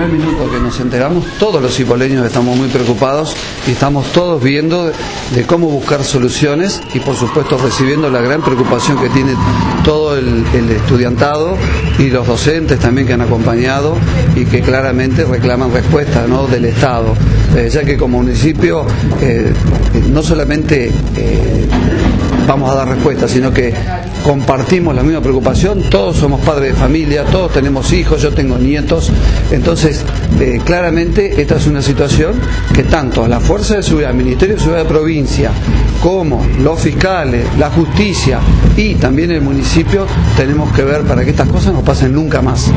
primer minuto que nos enteramos, todos los cipoleños estamos muy preocupados y estamos todos viendo de cómo buscar soluciones y por supuesto recibiendo la gran preocupación que tiene todo el estudiantado y los docentes también que han acompañado y que claramente reclaman respuesta, ¿no?, del Estado, ya que como municipio no solamente vamos a dar respuesta, sino que compartimos la misma preocupación, todos somos padres de familia, todos tenemos hijos, yo tengo nietos, entonces claramente esta es una situación que tanto la Fuerza de Seguridad, el Ministerio de Seguridad de Provincia, como los fiscales, la justicia y también el municipio tenemos que ver para que estas cosas no pasen nunca más.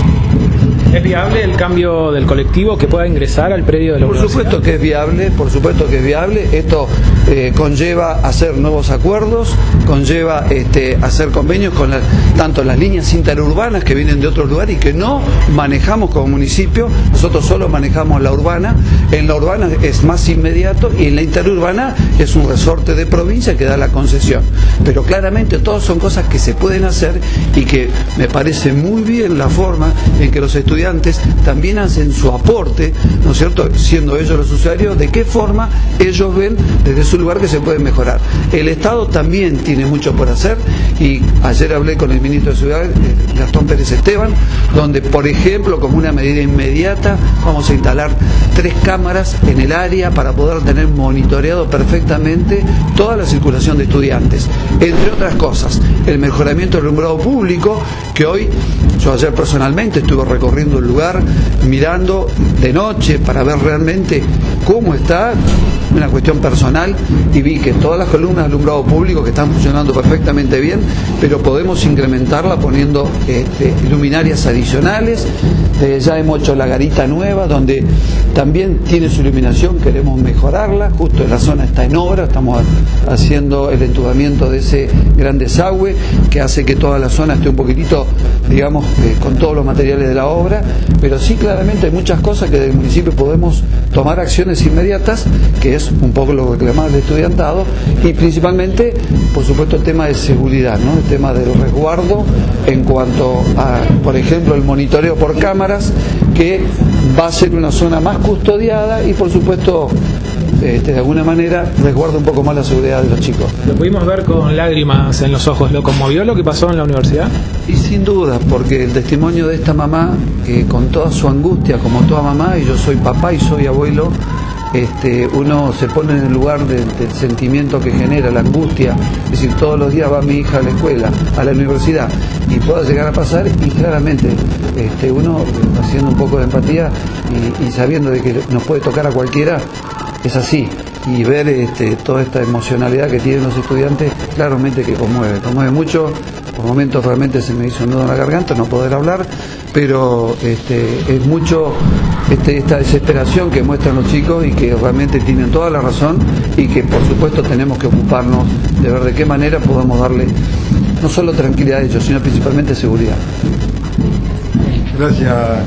¿Es viable el cambio del colectivo que pueda ingresar al predio de la universidad? Por supuesto que es viable, por supuesto que es viable. Esto conlleva hacer nuevos acuerdos, conlleva hacer convenios con tanto las líneas interurbanas que vienen de otros lugares y que no manejamos como municipio. Nosotros solo manejamos la urbana. En la urbana es más inmediato y en la interurbana es un resorte de provincia que da la concesión. Pero claramente todas son cosas que se pueden hacer y que me parece muy bien la forma en que los estudiantes también hacen su aporte, ¿no es cierto?, siendo ellos los usuarios, de qué forma ellos ven desde su lugar que se puede mejorar. El Estado también tiene mucho por hacer y ayer hablé con el ministro de Seguridad, Gastón Pérez Esteban, donde por ejemplo como una medida inmediata vamos a instalar 3 cámaras en el área para poder tener monitoreado perfectamente toda la circulación de estudiantes, entre otras cosas, el mejoramiento del alumbrado público, que hoy, yo ayer personalmente estuve recorriendo el lugar, mirando de noche para ver realmente cómo está, una cuestión personal, y vi que todas las columnas de alumbrado público que están funcionando perfectamente bien, pero podemos incrementarla poniendo luminarias adicionales. Ya hemos hecho la garita nueva donde también tiene su iluminación, queremos mejorarla, justo la zona está en obra, estamos haciendo el entubamiento de ese gran desagüe que hace que toda la zona esté un poquitito, digamos, con todos los materiales de la obra, pero sí claramente hay muchas cosas que del municipio podemos tomar acciones inmediatas, que es un poco lo que reclamaba el estudiantado, y principalmente, por supuesto, el tema de seguridad, ¿no?, el tema del resguardo en cuanto a, por ejemplo, el monitoreo por cámaras, que va a ser una zona más custodiada y, por supuesto, de alguna manera resguarda un poco más la seguridad de los chicos. Lo pudimos ver con lágrimas en los ojos. ¿Lo conmovió lo que pasó en la universidad? Y sin duda, porque el testimonio de esta mamá, que con toda su angustia, como toda mamá, y yo soy papá y soy abuelo, uno se pone en el lugar del sentimiento que genera la angustia, es decir, todos los días va mi hija a la escuela, a la universidad, y pueda llegar a pasar, y claramente uno haciendo un poco de empatía y sabiendo de que nos puede tocar a cualquiera, es así, y ver toda esta emocionalidad que tienen los estudiantes, claramente que conmueve mucho. Por momentos realmente se me hizo un nudo en la garganta no poder hablar, pero es mucho esta desesperación que muestran los chicos y que realmente tienen toda la razón, y que por supuesto tenemos que ocuparnos de ver de qué manera podemos darle no solo tranquilidad a ellos, sino principalmente seguridad. Gracias.